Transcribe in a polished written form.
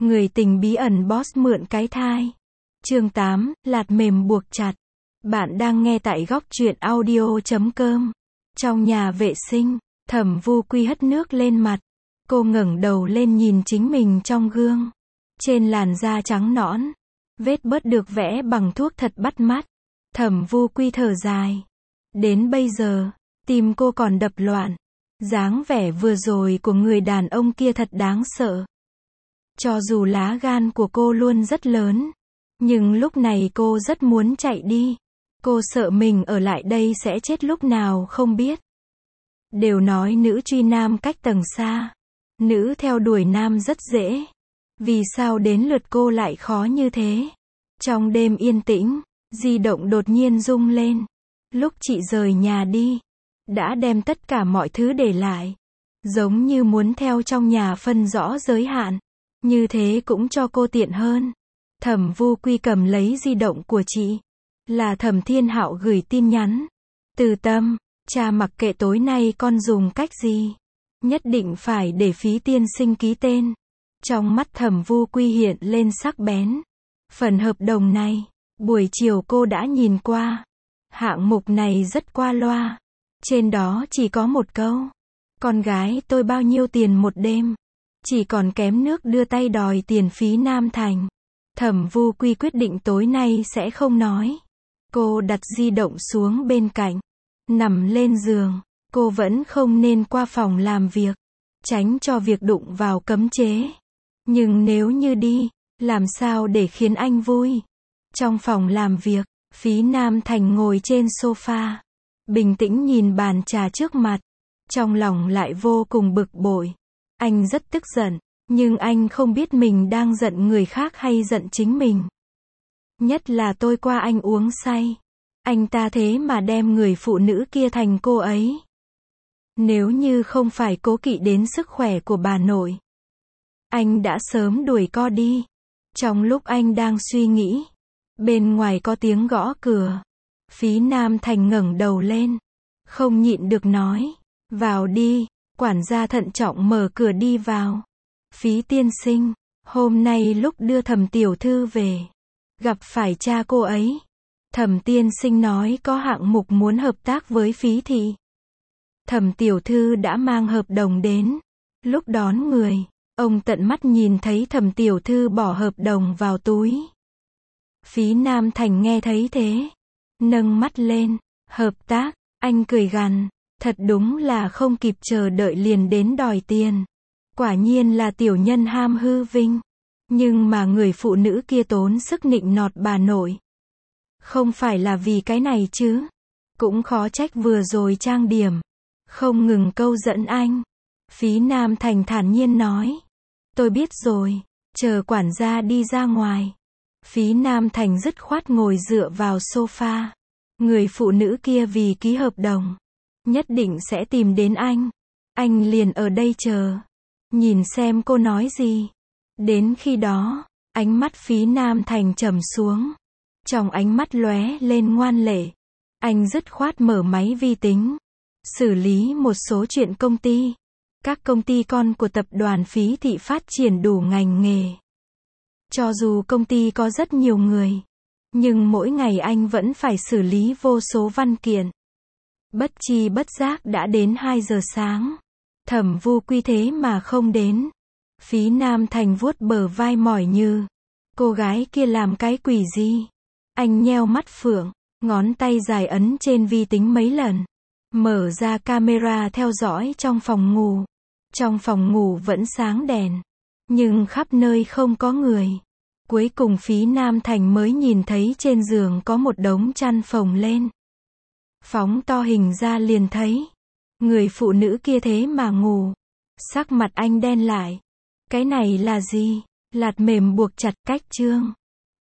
Người tình bí ẩn boss mượn cái thai. Chương 8, lạt mềm buộc chặt. Bạn đang nghe tại góc truyện audio.com. Trong nhà vệ sinh, Thẩm Vu Quy hất nước lên mặt. Cô ngẩng đầu lên nhìn chính mình trong gương. Trên làn da trắng nõn, vết bớt được vẽ bằng thuốc thật bắt mắt. Thẩm Vu Quy thở dài. Đến bây giờ, tim cô còn đập loạn. Dáng vẻ vừa rồi của người đàn ông kia thật đáng sợ. Cho dù lá gan của cô luôn rất lớn, nhưng lúc này cô rất muốn chạy đi. Cô sợ mình ở lại đây sẽ chết lúc nào không biết. Đều nói nữ truy nam cách tầng xa, nữ theo đuổi nam rất dễ. Vì sao đến lượt cô lại khó như thế? Trong đêm yên tĩnh, di động đột nhiên rung lên. Lúc chị rời nhà đi, đã đem tất cả mọi thứ để lại. Giống như muốn theo trong nhà phân rõ giới hạn. Như thế cũng cho cô tiện hơn. Thẩm Vu Quy cầm lấy di động của chị. Là Thẩm Thiên Hạo gửi tin nhắn. Từ Tâm, cha mặc kệ tối nay con dùng cách gì. Nhất định phải để Phí tiên sinh ký tên. Trong mắt Thẩm Vu Quy hiện lên sắc bén. Phần hợp đồng này, buổi chiều cô đã nhìn qua. Hạng mục này rất qua loa. Trên đó chỉ có một câu. Con gái tôi bao nhiêu tiền một đêm? Chỉ còn kém nước đưa tay đòi tiền phí Nam Thành. Thẩm Vu Quy quyết định tối nay sẽ không nói. Cô đặt di động xuống bên cạnh. Nằm lên giường. Cô vẫn không nên qua phòng làm việc. Tránh cho việc đụng vào cấm chế. Nhưng nếu như đi, làm sao để khiến anh vui? Trong phòng làm việc, Phí Nam Thành ngồi trên sofa. Bình tĩnh nhìn bàn trà trước mặt. Trong lòng lại vô cùng bực bội. Anh rất tức giận, nhưng anh không biết mình đang giận người khác hay giận chính mình. Nhất là tôi qua anh uống say. Anh ta thế mà đem người phụ nữ kia thành cô ấy. Nếu như không phải cố kỵ đến sức khỏe của bà nội, anh đã sớm đuổi co đi. Trong lúc anh đang suy nghĩ, bên ngoài có tiếng gõ cửa. Phí Nam Thành ngẩng đầu lên, không nhịn được nói, vào đi. Quản gia thận trọng mở cửa đi vào. Phí tiên sinh, hôm nay lúc đưa Thẩm tiểu thư về, gặp phải cha cô ấy. Thẩm tiên sinh nói có hạng mục muốn hợp tác với Phí thị. Thẩm tiểu thư đã mang hợp đồng đến. Lúc đón người, ông tận mắt nhìn thấy Thẩm tiểu thư bỏ hợp đồng vào túi. Phí Nam Thành nghe thấy thế, nâng mắt lên. Hợp tác, anh cười gằn. Thật đúng là không kịp chờ đợi liền đến đòi tiền. Quả nhiên là tiểu nhân ham hư vinh. Nhưng mà người phụ nữ kia tốn sức nịnh nọt bà nội. Không phải là vì cái này chứ. Cũng khó trách vừa rồi trang điểm. Không ngừng câu dẫn anh. Phí Nam Thành thản nhiên nói. Tôi biết rồi, chờ quản gia đi ra ngoài. Phí Nam Thành dứt khoát ngồi dựa vào sofa. Người phụ nữ kia vì ký hợp đồng, nhất định sẽ tìm đến anh. Anh liền ở đây chờ. Nhìn xem cô nói gì. Đến khi đó, ánh mắt Phí Nam Thành trầm xuống. Trong ánh mắt lóe lên ngoan lệ. Anh dứt khoát mở máy vi tính. Xử lý một số chuyện công ty. Các công ty con của tập đoàn Phí thị phát triển đủ ngành nghề. Cho dù công ty có rất nhiều người, nhưng mỗi ngày anh vẫn phải xử lý vô số văn kiện. Bất chi bất giác đã đến 2 giờ sáng. Thẩm Vu Quy thế mà không đến. Phí Nam Thành vuốt bờ vai mỏi như. Cô gái kia làm cái quỷ gì? Anh nheo mắt phượng, ngón tay dài ấn trên vi tính mấy lần. Mở ra camera theo dõi trong phòng ngủ. Trong phòng ngủ vẫn sáng đèn, nhưng khắp nơi không có người. Cuối cùng Phí Nam Thành mới nhìn thấy trên giường có một đống chăn phồng lên. Phóng to hình ra liền thấy. Người phụ nữ kia thế mà ngủ. Sắc mặt anh đen lại. Cái này là gì? Lạt mềm buộc chặt cách chương.